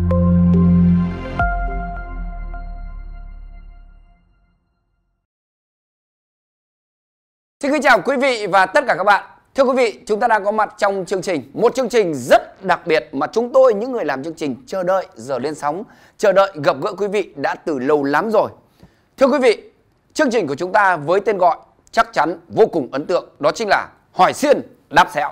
Xin kính chào quý vị và tất cả các bạn. Thưa quý vị, chúng ta đang có mặt trong chương trình, một chương trình rất đặc biệt mà chúng tôi, những người làm chương trình, chờ đợi giờ lên sóng, chờ đợi gặp gỡ quý vị đã từ lâu lắm rồi. Thưa quý vị, chương trình của chúng ta với tên gọi chắc chắn vô cùng ấn tượng, đó chính là Hỏi Xiên Đáp Sẹo.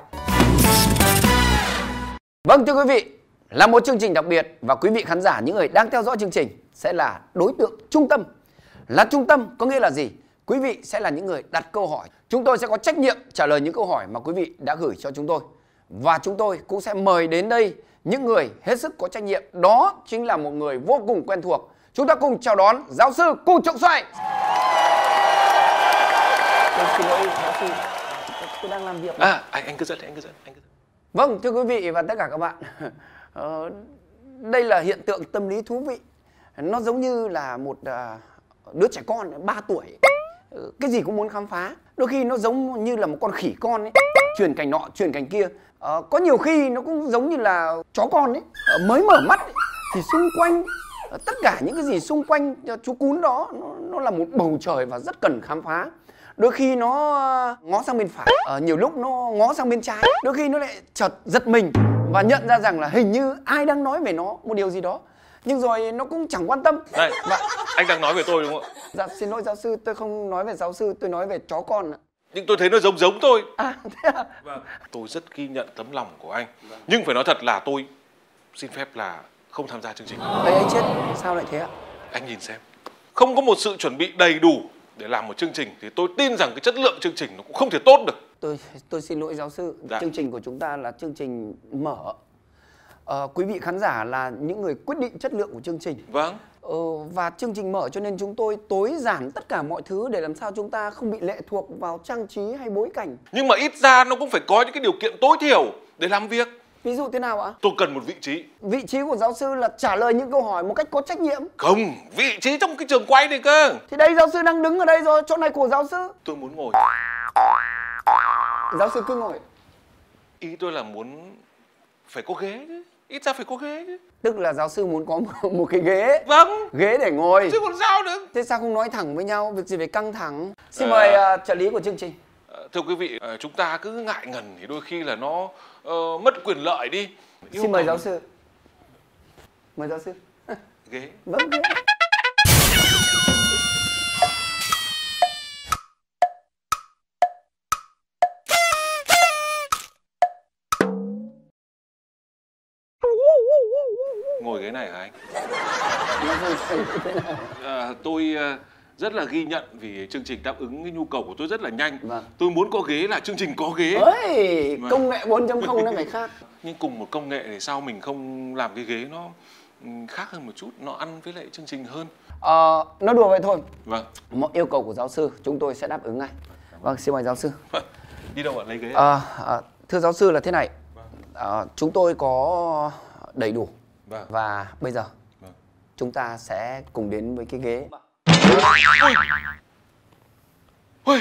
Vâng, thưa quý vị, là một chương trình đặc biệt và quý vị khán giả, những người đang theo dõi chương trình sẽ là đối tượng trung tâm. Là trung tâm có nghĩa là gì? Quý vị sẽ là những người đặt câu hỏi. Chúng tôi sẽ có trách nhiệm trả lời những câu hỏi mà quý vị đã gửi cho chúng tôi. Và chúng tôi cũng sẽ mời đến đây những người hết sức có trách nhiệm. Đó chính là một người vô cùng quen thuộc. Chúng ta cùng chào đón giáo sư Cù Trọng Xoay. Tôi xin lỗi giáo sư, tôi đang làm việc. Anh cứ dẫn. Vâng, thưa quý vị và tất cả các bạn, đây là hiện tượng tâm lý thú vị. Nó giống như là một đứa trẻ con 3 tuổi, cái gì cũng muốn khám phá. Đôi khi nó giống như là một con khỉ con ấy, truyền cành nọ truyền cành kia. Có nhiều khi nó cũng giống như là chó con ấy, mới mở mắt ấy, thì xung quanh tất cả những cái gì xung quanh chú cún đó nó là một bầu trời và rất cần khám phá. Đôi khi nó ngó sang bên phải, nhiều lúc nó ngó sang bên trái, đôi khi nó lại chợt giật mình và nhận ra rằng là hình như ai đang nói về nó một điều gì đó, nhưng rồi nó cũng chẳng quan tâm. Này, anh đang nói về tôi đúng không ạ? Dạ xin lỗi giáo sư, tôi không nói về giáo sư, tôi nói về chó con ạ. Nhưng tôi thấy nó giống tôi. Thế à? Vâng. Tôi rất ghi nhận tấm lòng của anh. Nhưng phải nói thật là tôi xin phép là không tham gia chương trình. Đấy anh chết, sao lại thế ạ? Anh nhìn xem, không có một sự chuẩn bị đầy đủ để làm một chương trình thì tôi tin rằng cái chất lượng chương trình nó cũng không thể tốt được. Tôi xin lỗi giáo sư, Dạ. Chương trình của chúng ta là chương trình mở. Quý vị khán giả là những người quyết định chất lượng của chương trình. Vâng. Và chương trình mở cho nên chúng tôi tối giản tất cả mọi thứ để làm sao chúng ta không bị lệ thuộc vào trang trí hay bối cảnh. Nhưng mà ít ra nó cũng phải có những cái điều kiện tối thiểu để làm việc. Ví dụ thế nào ạ? Tôi cần một vị trí. Vị trí của giáo sư là trả lời những câu hỏi một cách có trách nhiệm. Không, vị trí trong cái trường quay này cơ. Thì đây giáo sư đang đứng ở đây rồi, chỗ này của giáo sư. Tôi muốn ngồi. Giáo sư cứ ngồi. Ý tôi là muốn phải có ghế chứ. Ít ra phải có ghế chứ. Tức là giáo sư muốn có một cái ghế. Vâng. Ghế để ngồi. Chứ còn sao nữa. Thế sao không nói thẳng với nhau, việc gì phải căng thẳng. Xin mời trợ lý của chương trình. Thưa quý vị, chúng ta cứ ngại ngần thì đôi khi là nó mất quyền lợi đi. Xin mời giáo sư. Mời giáo sư. Ghế. Vâng, ghế. Ngồi ghế này hả anh? Tôi rất là ghi nhận vì chương trình đáp ứng cái nhu cầu của tôi rất là nhanh. Vâng. Tôi muốn có ghế là chương trình có ghế. Ơi, công nghệ 4.0 nó phải khác. Nhưng cùng một công nghệ thì sao mình không làm cái ghế nó khác hơn một chút, nó ăn với lại chương trình hơn. Nói đùa vậy thôi. Vâng. Mọi yêu cầu của giáo sư chúng tôi sẽ đáp ứng ngay. Vâng, xin mời giáo sư. Đi đâu ạ? Lấy ghế. Thưa giáo sư là thế này. Chúng tôi có đầy đủ. Vâng. Và bây giờ chúng ta sẽ cùng đến với cái ghế. Ôi.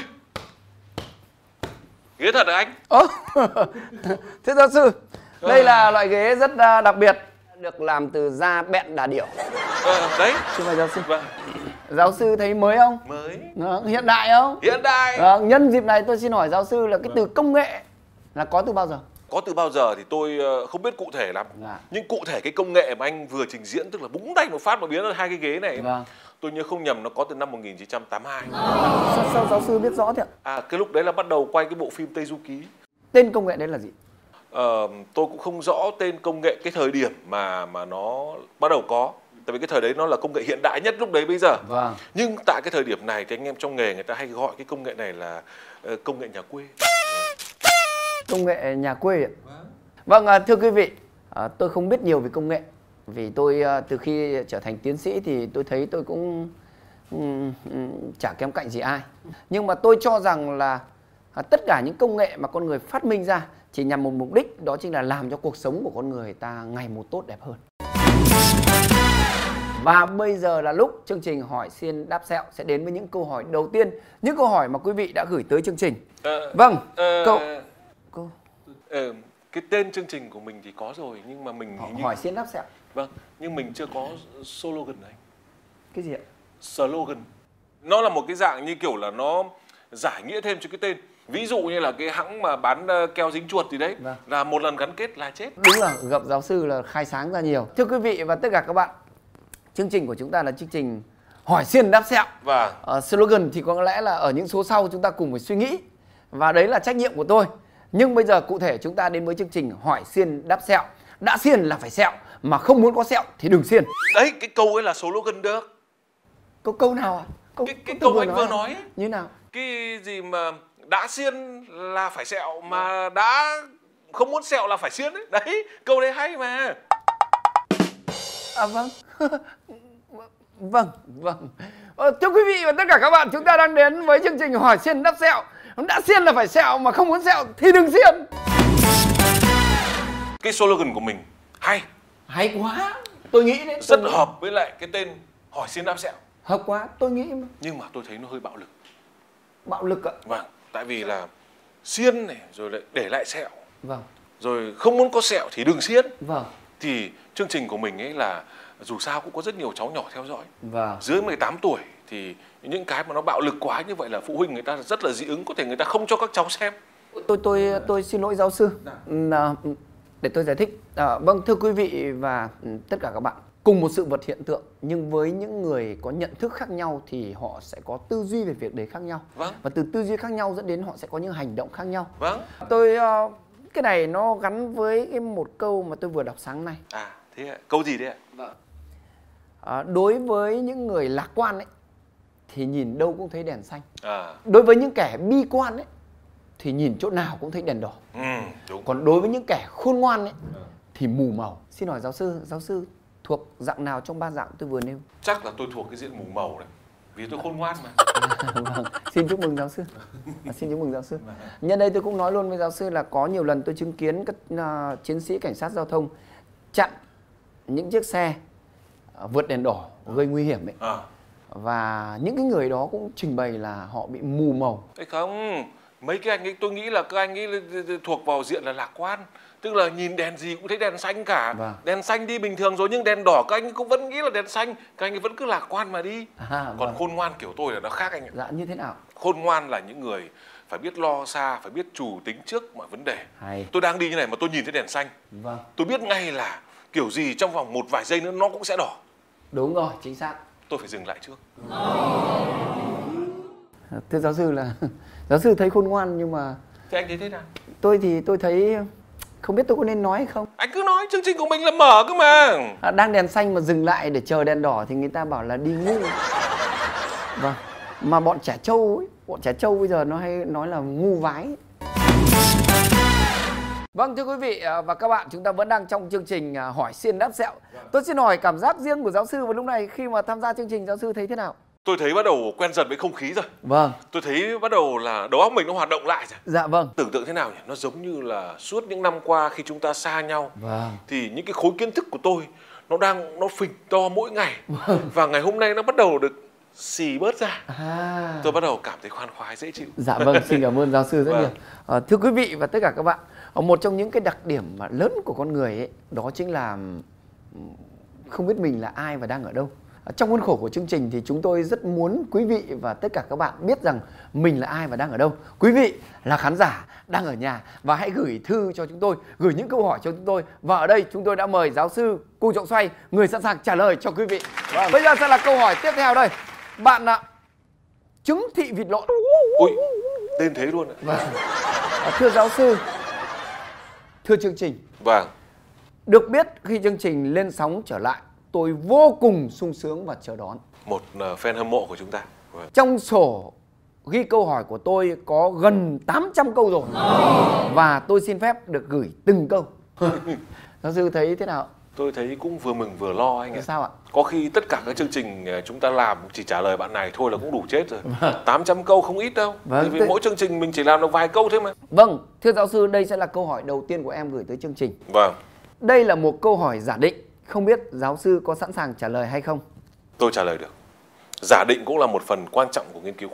Ghế thật hả anh? Thưa giáo sư, đây là loại ghế rất đặc biệt, được làm từ da bẹn đà điểu. Đấy. Xin mời giáo sư. Vâng. Giáo sư thấy mới không? Mới. Hiện đại không? Hiện đại. Nhân dịp này tôi xin hỏi giáo sư là cái từ công nghệ là có từ bao giờ? Có từ bao giờ thì tôi không biết cụ thể lắm. Nhưng cụ thể cái công nghệ mà anh vừa trình diễn, tức là búng tay một phát mà biến ra hai cái ghế này, tôi nhớ không nhầm nó có từ năm 1982. Sao giáo sư biết rõ thế ạ? Cái lúc đấy là bắt đầu quay cái bộ phim Tây Du Ký. Tên công nghệ đấy là gì? Tôi cũng không rõ tên công nghệ cái thời điểm mà nó bắt đầu có. Tại vì cái thời đấy nó là công nghệ hiện đại nhất lúc đấy bây giờ. Vâng. Nhưng tại cái thời điểm này thì anh em trong nghề người ta hay gọi cái công nghệ này là công nghệ nhà quê. Công nghệ nhà quê ạ? Vâng, thưa quý vị, tôi không biết nhiều về công nghệ. Vì tôi từ khi trở thành tiến sĩ thì tôi thấy tôi cũng chả kém cạnh gì ai. Nhưng mà tôi cho rằng là tất cả những công nghệ mà con người phát minh ra chỉ nhằm một mục đích, đó chính là làm cho cuộc sống của con người ta ngày một tốt đẹp hơn. Và bây giờ là lúc chương trình Hỏi Xiên Đáp Sẹo sẽ đến với những câu hỏi đầu tiên, những câu hỏi mà quý vị đã gửi tới chương trình. Vâng, Cái tên chương trình của mình thì có rồi, nhưng mà mình hỏi xiên đáp sẹo. Vâng, nhưng mình chưa có slogan này. Cái gì ạ? Slogan. Nó là một cái dạng như kiểu là nó giải nghĩa thêm cho cái tên. Ví dụ như là cái hãng mà bán keo dính chuột thì đấy, là một lần gắn kết là chết. Đúng là gặp giáo sư là khai sáng ra nhiều. Thưa quý vị và tất cả các bạn, chương trình của chúng ta là chương trình hỏi xiên đáp sẹo. Slogan thì có lẽ là ở những số sau chúng ta cùng phải suy nghĩ, và đấy là trách nhiệm của tôi. Nhưng bây giờ cụ thể chúng ta đến với chương trình hỏi xiên đáp sẹo. Đã xiên là phải sẹo, mà không muốn có sẹo thì đừng xiên. Đấy, cái câu ấy là slogan được. Câu nào ạ? Cái câu anh vừa nói ấy. Như nào? Cái gì mà đã xiên là phải sẹo, mà đã không muốn sẹo là phải xiên ấy. Đấy, câu đấy hay mà. À vâng. Vâng. Thưa quý vị và tất cả các bạn, chúng ta đang đến với chương trình hỏi xiên đáp sẹo. Đã xiên là phải sẹo, mà không muốn sẹo thì đừng xiên. Cái slogan của mình hay quá. Tôi nghĩ đấy. Rất hợp với lại cái tên hỏi xiên đáp sẹo. Hợp quá, tôi nghĩ mà. Nhưng mà tôi thấy nó hơi bạo lực. Bạo lực ạ? Vâng, tại vì là xiên này rồi lại để lại sẹo. Vâng. Rồi không muốn có sẹo thì đừng xiên. Vâng. Thì chương trình của mình ấy là dù sao cũng có rất nhiều cháu nhỏ theo dõi. Vâng. Dưới 18 tuổi thì những cái mà nó bạo lực quá như vậy là phụ huynh người ta rất là dị ứng, có thể người ta không cho các cháu xem. Tôi xin lỗi giáo sư. Để tôi giải thích. Vâng, thưa quý vị và tất cả các bạn, cùng một sự vật hiện tượng nhưng với những người có nhận thức khác nhau thì họ sẽ có tư duy về việc đấy khác nhau. Vâng. Và từ tư duy khác nhau dẫn đến họ sẽ có những hành động khác nhau. Vâng. Cái này nó gắn với một câu mà tôi vừa đọc sáng nay. Thế ạ? Câu gì đấy ạ? Vâng. Đối với những người lạc quan ấy thì nhìn đâu cũng thấy đèn xanh. Đối với những kẻ bi quan ấy thì nhìn chỗ nào cũng thấy đèn đỏ. Đúng. Còn đối với những kẻ khôn ngoan ấy thì mù màu. Xin hỏi giáo sư thuộc dạng nào trong ba dạng tôi vừa nêu? Chắc là tôi thuộc cái diện mù màu đấy, vì tôi khôn ngoan mà. Vâng. Xin chúc mừng giáo sư. Xin chúc mừng giáo sư. Nhân đây tôi cũng nói luôn với giáo sư là có nhiều lần tôi chứng kiến các chiến sĩ cảnh sát giao thông chặn những chiếc xe vượt đèn đỏ gây nguy hiểm ấy. Và những cái người đó cũng trình bày là họ bị mù màu. Không, mấy cái anh ấy tôi nghĩ là các anh ấy thuộc vào diện là lạc quan. Tức là nhìn đèn gì cũng thấy đèn xanh cả. Vâng. Đèn xanh đi bình thường rồi, nhưng đèn đỏ các anh ấy cũng vẫn nghĩ là đèn xanh. Các anh ấy vẫn cứ lạc quan mà đi. Còn khôn ngoan kiểu tôi là nó khác anh ạ. Dạ, như thế nào? Khôn ngoan là những người phải biết lo xa, phải biết chủ tính trước mọi vấn đề. Tôi đang đi như này mà tôi nhìn thấy đèn xanh. Vâng. Tôi biết ngay là kiểu gì trong vòng một vài giây nữa nó cũng sẽ đỏ. Đúng rồi, chính xác. Tôi phải dừng lại trước. Thưa giáo sư là giáo sư thấy khôn ngoan, nhưng mà thế anh thấy thế nào? Tôi thì tôi thấy không biết tôi có nên nói hay không. Anh cứ nói, chương trình của mình là mở cơ mà. Đang đèn xanh mà dừng lại để chờ đèn đỏ thì người ta bảo là đi ngu. Vâng. Mà bọn trẻ trâu ấy, bọn trẻ trâu bây giờ nó hay nói là ngu vái. Vâng, thưa quý vị và các bạn, chúng ta vẫn đang trong chương trình hỏi xiên đáp sẹo. Tôi xin hỏi cảm giác riêng của giáo sư vào lúc này khi mà tham gia chương trình, giáo sư thấy thế nào? Tôi thấy bắt đầu quen dần với không khí rồi. Vâng. Tôi thấy bắt đầu là đầu óc mình nó hoạt động lại rồi. Dạ vâng. Tưởng tượng thế nào nhỉ? Nó giống như là suốt những năm qua khi chúng ta xa nhau. Vâng. Thì những cái khối kiến thức của tôi nó phình to mỗi ngày. Vâng. Và ngày hôm nay nó bắt đầu được xì bớt ra. Tôi bắt đầu cảm thấy khoan khoái, dễ chịu. Dạ vâng, xin cảm ơn giáo sư rất nhiều. Thưa quý vị và tất cả các bạn, một trong những cái đặc điểm mà lớn của con người ấy, đó chính là không biết mình là ai và đang ở đâu. Trong khuôn khổ của chương trình thì chúng tôi rất muốn quý vị và tất cả các bạn biết rằng mình là ai và đang ở đâu. Quý vị là khán giả đang ở nhà và hãy gửi thư cho chúng tôi, gửi những câu hỏi cho chúng tôi. Và ở đây chúng tôi đã mời giáo sư Cung Trọng Xoay, người sẵn sàng trả lời cho quý vị. Bây giờ sẽ là câu hỏi tiếp theo đây. Bạn ạ, trứng thị vịt lộn. Ui, tên thế luôn ạ. Vâng. Thưa giáo sư, thưa chương trình. Vâng. Được biết khi chương trình lên sóng trở lại, tôi vô cùng sung sướng và chờ đón. Một fan hâm mộ của chúng ta. Vâng. Trong sổ ghi câu hỏi của tôi có gần 800 câu rồi. Và tôi xin phép được gửi từng câu. Giáo sư thấy thế nào? Tôi thấy cũng vừa mừng vừa lo anh ạ. Sao ạ? Có khi tất cả các chương trình chúng ta làm chỉ trả lời bạn này thôi là cũng đủ chết rồi. 800 câu không ít đâu. Vâng, vì mỗi chương trình mình chỉ làm được vài câu thế mà. Vâng, thưa giáo sư, đây sẽ là câu hỏi đầu tiên của em gửi tới chương trình. Vâng. Đây là một câu hỏi giả định. Không biết giáo sư có sẵn sàng trả lời hay không? Tôi trả lời được. Giả định cũng là một phần quan trọng của nghiên cứu khoa học.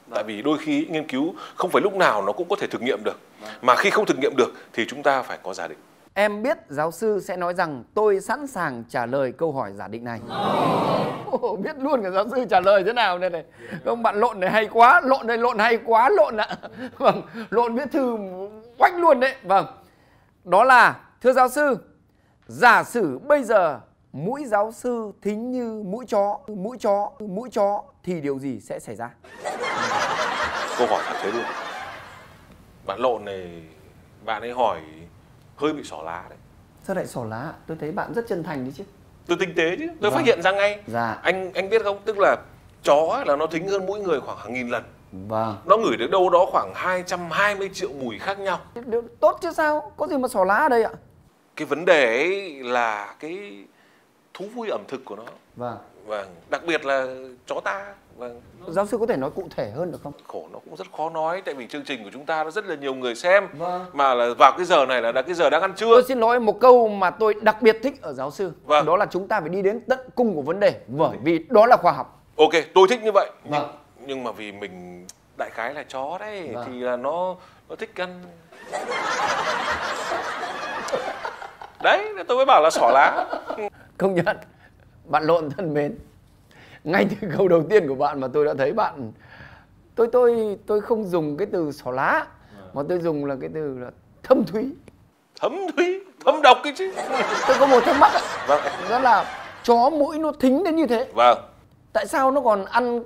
Tại vì đôi khi nghiên cứu không phải lúc nào nó cũng có thể thực nghiệm được. Mà khi không thực nghiệm được thì chúng ta phải có giả định. Em biết giáo sư sẽ nói rằng tôi sẵn sàng trả lời câu hỏi giả định này. Biết luôn cả giáo sư trả lời thế nào đây này. Ông bạn lộn này hay quá, lộn này lộn hay quá, lộn ạ. Vâng, lộn viết thư oách luôn đấy. Vâng, đó là, thưa giáo sư, giả sử bây giờ mũi giáo sư thính như mũi chó thì điều gì sẽ xảy ra? Câu hỏi thật thế luôn. Bạn lộn này, bạn ấy hỏi hơi bị xỏ lá đấy. Sao lại xỏ lá? Tôi thấy bạn rất chân thành đấy chứ. Tôi tinh tế chứ, tôi phát hiện ra ngay. Dạ. Anh biết không, tức là chó ấy là nó thính hơn mỗi người khoảng hàng nghìn lần. Vâng. Nó ngửi được đâu đó khoảng 220 triệu mùi khác nhau. Tốt chứ sao, có gì mà xỏ lá ở đây ạ? Cái vấn đề ấy là cái thú vui ẩm thực của nó. Vâng. Vâng, đặc biệt là chó ta. Vâng. Giáo sư có thể nói cụ thể hơn được không? Khổ, nó cũng rất khó nói, tại vì chương trình của chúng ta nó rất là nhiều người xem. Vâng. Mà là vào cái giờ này là cái giờ đang ăn trưa. Tôi xin lỗi, một câu mà tôi đặc biệt thích ở giáo sư. Vâng. Đó là chúng ta phải đi đến tận cùng của vấn đề, bởi vì đó là khoa học. Ok, tôi thích như vậy. Vâng. Nhưng mà vì mình đại khái là chó đấy. Vâng. Thì là nó thích ăn. Đấy, tôi mới bảo là xỏ lá. Công nhận, bạn lộn thân mến. Ngay từ câu đầu tiên của bạn mà tôi đã thấy bạn, tôi không dùng cái từ xỏ lá, mà tôi dùng là cái từ là thâm thúy. Thâm thúy, thâm độc cái chứ. Tôi có một thắc mắc ạ. Vâng. Đó là chó mũi nó thính đến như thế. Vâng. Tại sao nó còn ăn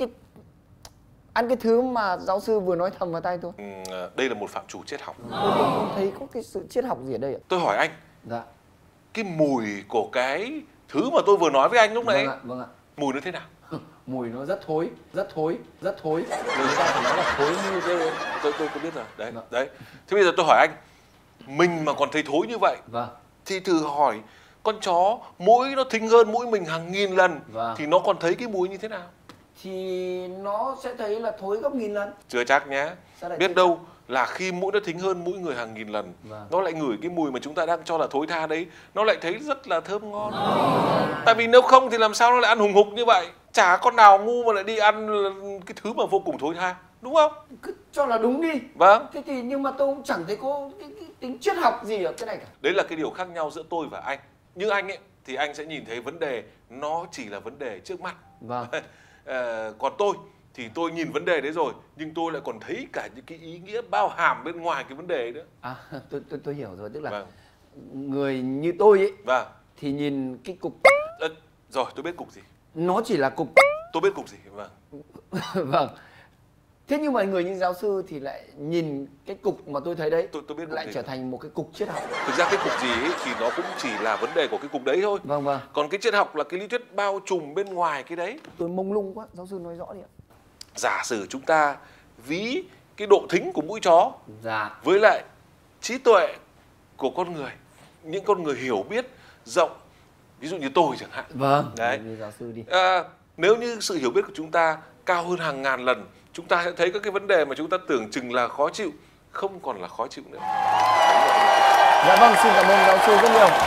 cái thứ mà giáo sư vừa nói thầm vào tay tôi? Đây là một phạm trù triết học. Tôi không thấy có cái sự triết học gì ở đây ạ. Tôi hỏi anh. Dạ. Cái mùi của cái thứ mà tôi vừa nói với anh lúc nãy. Vâng ạ, vâng ạ. Mùi nó thế nào? Mùi nó rất thối. Người ta phải nói là thối như thế. Tôi biết rồi. Đấy, Vâng. đấy. Thế bây giờ tôi hỏi anh, mình mà còn thấy thối như vậy, Vâng. thì thử hỏi con chó mũi nó thính hơn mũi mình hàng nghìn lần, Vâng. thì nó còn thấy cái mùi như thế nào? Thì nó sẽ thấy là thối gấp nghìn lần. Chưa chắc nhé. Biết đâu là khi mũi nó thính hơn mũi người hàng nghìn lần, Vâng. nó lại ngửi cái mùi mà chúng ta đang cho là thối tha đấy, nó lại thấy rất là thơm ngon. Tại vì nếu không thì làm sao nó lại ăn hùng hục như vậy? Chả con nào ngu mà lại đi ăn cái thứ mà vô cùng thối tha, đúng không? Cứ cho là đúng đi. Vâng. Thế thì nhưng mà tôi cũng chẳng thấy có cái tính triết học gì ở cái này cả. Đấy là cái điều khác nhau giữa tôi và anh. Nhưng anh ấy thì anh sẽ nhìn thấy vấn đề nó chỉ là vấn đề trước mắt. Vâng. Còn tôi thì tôi nhìn vấn đề đấy rồi, nhưng tôi lại còn thấy cả những cái ý nghĩa bao hàm bên ngoài cái vấn đề ấy nữa. À, tôi hiểu rồi, tức là Vâng. người như tôi ấy Vâng. thì nhìn cái cục. Rồi, tôi biết cục gì. Nó chỉ là cục. Tôi biết cục gì. Vâng. Vâng. Thế nhưng mà người như giáo sư thì lại nhìn cái cục mà tôi thấy đấy, Tôi biết lại trở thành một cái cục triết học. Thực ra cái cục gì ấy thì nó cũng chỉ là vấn đề của cái cục đấy thôi. Vâng, vâng. Còn cái triết học là cái lý thuyết bao trùm bên ngoài cái đấy. Tôi mông lung quá, giáo sư nói rõ đi ạ. Giả sử chúng ta ví cái độ thính của mũi chó Dạ. với lại trí tuệ của con người, những con người hiểu biết rộng, ví dụ như tôi chẳng hạn. Vâng. Đấy. Như giáo sư đi. Nếu như sự hiểu biết của chúng ta cao hơn hàng ngàn lần, chúng ta sẽ thấy các cái vấn đề mà chúng ta tưởng chừng là khó chịu không còn là khó chịu nữa. Dạ vâng, xin cảm ơn giáo sư rất nhiều.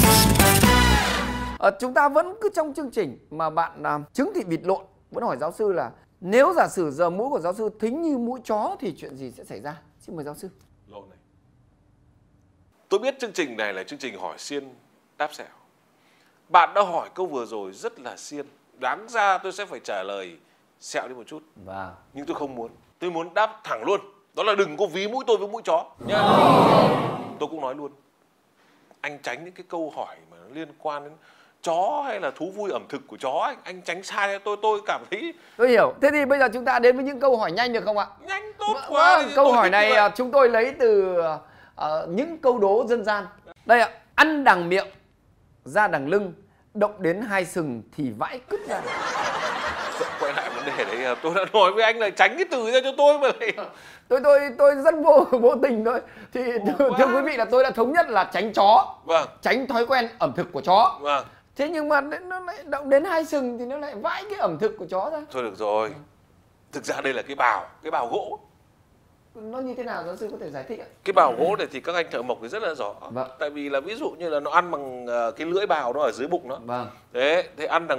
Chúng ta vẫn cứ trong chương trình mà bạn chứng thị vịt lộn vẫn hỏi giáo sư là nếu giả sử giờ mũi của giáo sư thính như mũi chó thì chuyện gì sẽ xảy ra? Xin mời giáo sư. Lộn này. Tôi biết chương trình này là chương trình hỏi xiên đáp sẹo. Bạn đã hỏi câu vừa rồi rất là xiên. Đáng ra tôi sẽ phải trả lời sẹo đi một chút. Vâng. Nhưng tôi không muốn. Tôi muốn đáp thẳng luôn. Đó là đừng có ví mũi tôi với mũi chó nhá. Tôi cũng nói luôn. Anh tránh những cái câu hỏi mà nó liên quan đến chó hay là thú vui ẩm thực của chó, anh tránh xa. Tôi cảm thấy. Tôi hiểu. Thế thì bây giờ chúng ta đến với những câu hỏi nhanh được không ạ? Nhanh tốt quá. Vâng, câu hỏi này chúng tôi lấy từ những câu đố dân gian. Đây ạ. Ăn đằng miệng, ra đằng lưng, động đến hai sừng thì vãi cứt ra. Quay lại vấn đề đấy, tôi đã nói với anh là tránh cái từ ra cho tôi mà lại. Tôi rất vô tình thôi. Thì thưa quý vị là tôi đã thống nhất là tránh chó. Vâng. Tránh thói quen ẩm thực của chó. Vâng. Thế nhưng mà nó lại động đến hai sừng thì nó lại vãi cái ẩm thực của chó ra. Thôi được rồi. Thực ra đây là cái bào gỗ. Nó như thế nào giáo sư có thể giải thích ạ? Cái bào gỗ này thì các anh thợ mộc thì rất là rõ. Vâng. Tại vì là ví dụ như là nó ăn bằng cái lưỡi bào nó ở dưới bụng nó. Vâng. Thế ăn đằng bụng.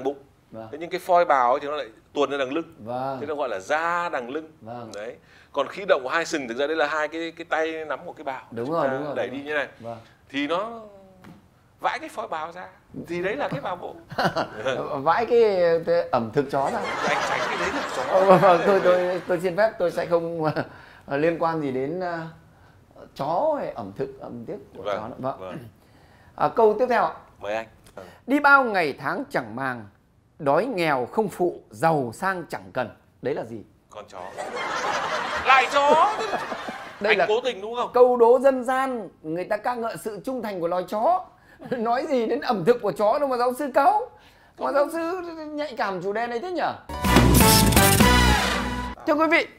Vâng. Thế nhưng cái phoi bào ấy thì nó lại tuồn ra đằng lưng. Vâng. Thế nó gọi là da đằng lưng. Vâng. Đấy. Còn khi động của hai sừng thực ra đây là hai cái tay nắm của cái bào. Đúng rồi, đúng rồi. Đẩy đi như này. Vâng. Thì nó vãi cái phoi bào ra. Thì đấy là cái bào mổ. Vãi cái ẩm thực chó ra. Anh tránh cái đấy là chó. Vâng, tôi xin phép tôi sẽ không liên quan gì đến chó hay ẩm thực của chó nữa. Vâng. Câu tiếp theo ạ. Mời anh. Đi bao ngày tháng chẳng màng, đói nghèo không phụ, giàu sang chẳng cần. Đấy là gì? Con chó. Lại chó. Đây Anh là cố tình đúng không? câu đố dân gian, người ta ca ngợi sự trung thành của loài chó. Nói gì đến ẩm thực của chó đâu mà giáo sư cáu. Mà giáo sư nhạy cảm chủ đề này thế nhỉ? Thưa quý vị,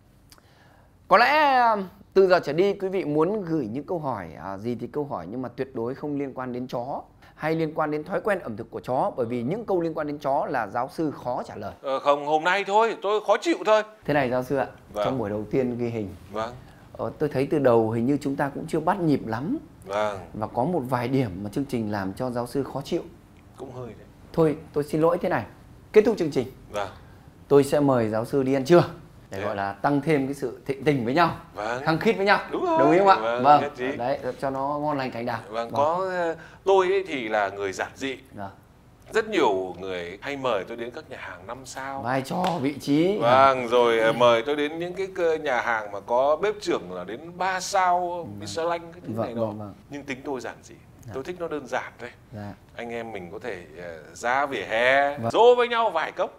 có lẽ từ giờ trở đi quý vị muốn gửi những câu hỏi gì thì câu hỏi, nhưng mà tuyệt đối không liên quan đến chó hay liên quan đến thói quen ẩm thực của chó, bởi vì những câu liên quan đến chó là giáo sư khó trả lời. Không, hôm nay thôi, tôi khó chịu thôi. Thế này giáo sư ạ, Vâng. trong buổi đầu tiên ghi hình, Vâng. tôi thấy từ đầu hình như chúng ta cũng chưa bắt nhịp lắm. Vâng. Và có một vài điểm mà chương trình làm cho giáo sư khó chịu. Cũng hơi đấy. Thôi, tôi xin lỗi thế này. Kết thúc chương trình, Vâng. tôi sẽ mời giáo sư đi ăn trưa để Thế gọi là tăng thêm cái sự thịnh tình với nhau, Vâng. khăng khít với nhau. Đúng rồi. Đồng ý không ạ? Vâng, nhất trí. Đấy, cho nó ngon lành cành đào. Vâng, có tôi ấy thì là người giản dị. Vâng. Rất nhiều người hay mời tôi đến các nhà hàng 5 sao. Vai trò, vị trí. Vâng, rồi mời tôi đến những cái nhà hàng mà có bếp trưởng là đến 3 sao Michelin cái thứ này đó. Vâng. Nhưng tính tôi giản dị. Tôi thích nó đơn giản thôi. Dạ. Anh em mình có thể ra vỉa hè, Vâng. dô với nhau vài cốc.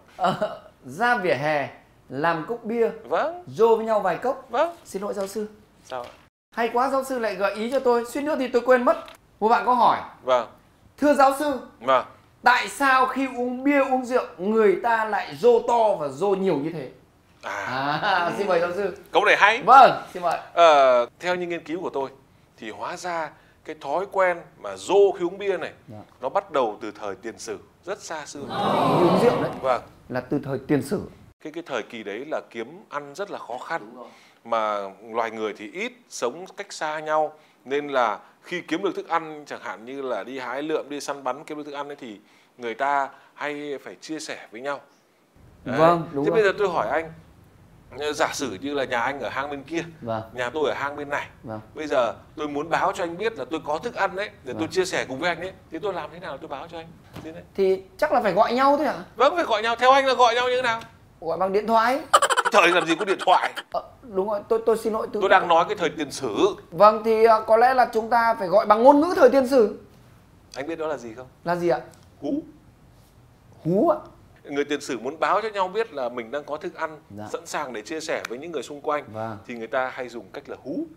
Ra vỉa hè, làm cốc bia, Vâng. dô với nhau vài cốc. Vâng. Xin lỗi giáo sư. Sao ạ? Hay quá, giáo sư lại gợi ý cho tôi. Suýt nữa thì tôi quên mất. Một bạn có hỏi. Vâng. Thưa giáo sư, Vâng. tại sao khi uống bia uống rượu người ta lại dô to và dô nhiều như thế? Xin mời giáo sư. Câu này hay. Vâng, xin mời. Theo những nghiên cứu của tôi thì hóa ra cái thói quen mà dô khi uống bia này nó bắt đầu từ thời tiền sử rất xa xưa. Như uống rượu đấy. Vâng. Là từ thời tiền sử. Cái thời kỳ đấy là kiếm ăn rất là khó khăn, mà loài người thì ít, sống cách xa nhau, nên là khi kiếm được thức ăn, chẳng hạn như là đi hái lượm, đi săn bắn kiếm được thức ăn ấy, thì người ta hay phải chia sẻ với nhau. Đấy. Vâng, đúng thế rồi. bây giờ tôi hỏi anh, giả sử như là nhà anh ở hang bên kia, Vâng. nhà tôi ở hang bên này, Vâng. bây giờ tôi muốn báo cho anh biết là tôi có thức ăn đấy, để tôi chia sẻ cùng với anh ấy, thì tôi làm thế nào tôi báo cho anh? Thế đấy. Thì chắc là phải gọi nhau thôi hả? Vâng, phải gọi nhau. Theo anh là gọi nhau như thế nào? Gọi bằng điện thoại. Thời làm gì có điện thoại. Đúng rồi, tôi xin lỗi. Tôi đang nói cái thời tiền sử. Vâng, thì có lẽ là chúng ta phải gọi bằng ngôn ngữ thời tiền sử. Anh biết đó là gì không? Là gì ạ? Hú. Hú ạ. Người tiền sử muốn báo cho nhau biết là mình đang có thức ăn, Dạ. sẵn sàng để chia sẻ với những người xung quanh. Vâng. Thì người ta hay dùng cách là hú.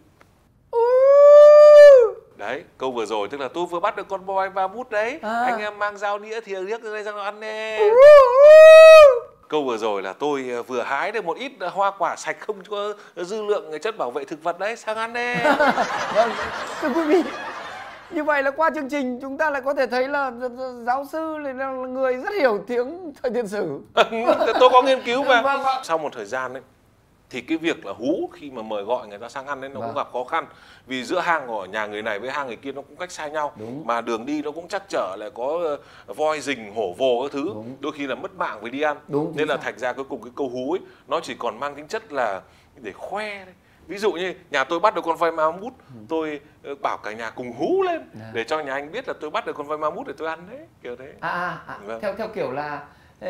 Đấy, câu vừa rồi tức là tôi vừa bắt được con bò và bút đấy. Anh em mang dao đĩa thìa riếc ra đây sang ăn nè. Câu vừa rồi là tôi vừa hái được một ít hoa quả sạch không có dư lượng chất bảo vệ thực vật đấy, sang ăn nè. Vâng, thưa quý vị, như vậy là qua chương trình chúng ta lại có thể thấy là giáo sư là người rất hiểu tiếng thời tiền sử. Tôi có nghiên cứu mà. Vâng. Sau một thời gian ấy thì cái việc là hú khi mà mời gọi người ta sang ăn ấy nó cũng gặp khó khăn, vì giữa hang của nhà người này với hang người kia nó cũng cách xa nhau. Đúng. Mà đường đi nó cũng trắc trở, lại có voi rình hổ vồ các thứ. Đúng. Đôi khi là mất mạng vì đi ăn. Đúng, nên là xác. thành ra cuối cùng cái câu hú ấy nó chỉ còn mang tính chất là để khoe đấy. Ví dụ như nhà tôi bắt được con voi ma mút, tôi bảo cả nhà cùng hú lên để cho nhà anh biết là tôi bắt được con voi ma mút để tôi ăn đấy, kiểu thế. Vâng. theo kiểu là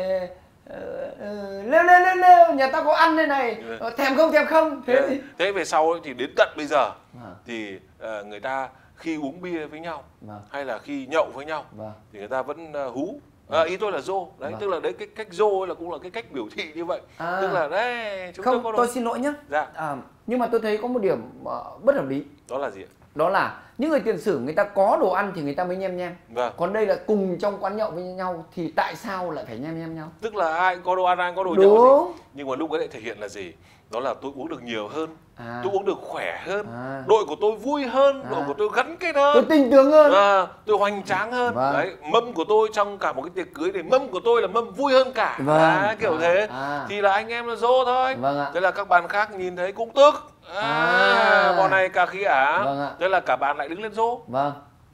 lêu nhà ta có ăn đây này, thèm không thế. Thế về sau ấy, thì đến tận bây giờ thì người ta khi uống bia với nhau hay là khi nhậu với nhau thì người ta vẫn hú. Ý tôi là dô đấy, tức là đấy cái cách dô là cũng là cái cách biểu thị như vậy. Tức là đấy chúng không, tôi có tôi xin lỗi nhé. Dạ. Nhưng mà tôi thấy có một điểm bất hợp lý. Đó là gì ạ? Đó là những người tiền sử người ta có đồ ăn thì người ta mới nhem nhem. Vâng. Còn đây là cùng trong quán nhậu với nhau thì tại sao lại phải nhem nhem nhau? Tức là ai có đồ ăn ai có đồ Đúng. nhậu gì. Nhưng mà lúc ấy lại thể hiện là gì? Đó là tôi uống được nhiều hơn, tôi uống được khỏe hơn, đội của tôi vui hơn, đội của tôi gắn kết hơn, tôi tinh tướng hơn, tôi hoành tráng hơn. Vâng. Đấy, mâm của tôi trong cả một cái tiệc cưới thì mâm của tôi là mâm vui hơn cả. Vâng. Kiểu thế thì là anh em là dô thôi. Vâng ạ. Thế là các bạn khác nhìn thấy cũng tức. Bọn này cà khịa. Vâng ạ. Thế là cả bạn lại đứng lên dô. Vâng.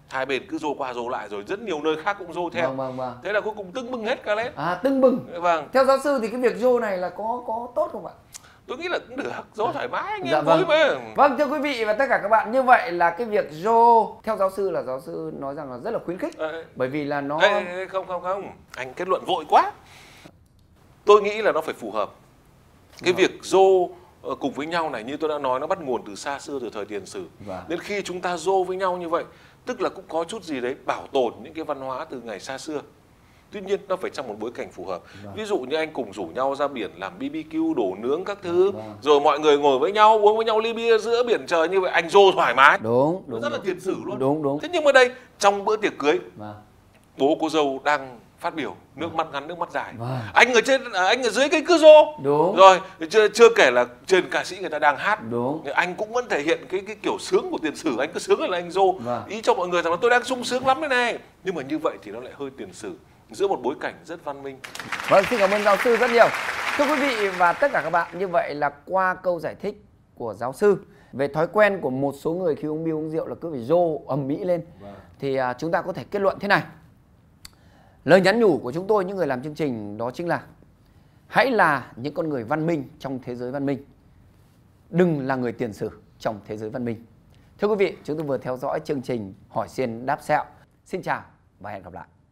Hai bên cứ rô qua rô lại rồi rất nhiều nơi khác cũng rô theo. Vâng. Thế là cuối cùng tưng bừng hết cả lên. Tưng bừng. Vâng. Theo giáo sư thì cái việc rô này là có tốt không ạ? Tôi nghĩ là cũng được, rô thoải mái anh Dạ em vui mà. Vâng, thưa quý vị và tất cả các bạn, như vậy là cái việc rô theo giáo sư là giáo sư nói rằng là rất là khuyến khích. Bởi vì là nó... Không, anh kết luận vội quá. Tôi nghĩ là nó phải phù hợp. Cái việc rô cùng với nhau này như tôi đã nói nó bắt nguồn từ xa xưa, từ thời tiền sử. Nên khi chúng ta rô với nhau như vậy, tức là cũng có chút gì đấy bảo tồn những cái văn hóa từ ngày xa xưa. Tuy nhiên nó phải trong một bối cảnh phù hợp. Ví dụ như anh cùng rủ nhau ra biển làm BBQ, đổ nướng các thứ, rồi mọi người ngồi với nhau uống với nhau ly bia giữa biển trời như vậy, anh rô thoải mái. Đúng, rất là tiền sử luôn. Đúng. Thế nhưng mà đây trong bữa tiệc cưới, bố cô dâu đang phát biểu, nước mắt ngắn nước mắt dài, anh ở trên, anh ở dưới cái cứ rô. Đúng. Rồi chưa kể là trên ca sĩ người ta đang hát. Đúng. Anh cũng vẫn thể hiện cái kiểu sướng của tiền sử, anh cứ sướng là anh rô. Ý cho mọi người rằng là tôi đang sung sướng lắm đây này. Nhưng mà như vậy thì nó lại hơi tiền sử giữa một bối cảnh rất văn minh. Vâng, xin cảm ơn giáo sư rất nhiều. Thưa quý vị và tất cả các bạn, như vậy là qua câu giải thích của giáo sư về thói quen của một số người khi uống bia uống rượu là cứ phải rô ầm ĩ lên, thì chúng ta có thể kết luận thế này. Lời nhắn nhủ của chúng tôi những người làm chương trình đó chính là hãy là những con người văn minh trong thế giới văn minh, đừng là người tiền sử trong thế giới văn minh. Thưa quý vị, chúng tôi vừa theo dõi chương trình Hỏi Xiên Đáp Sẹo. Xin chào và hẹn gặp lại.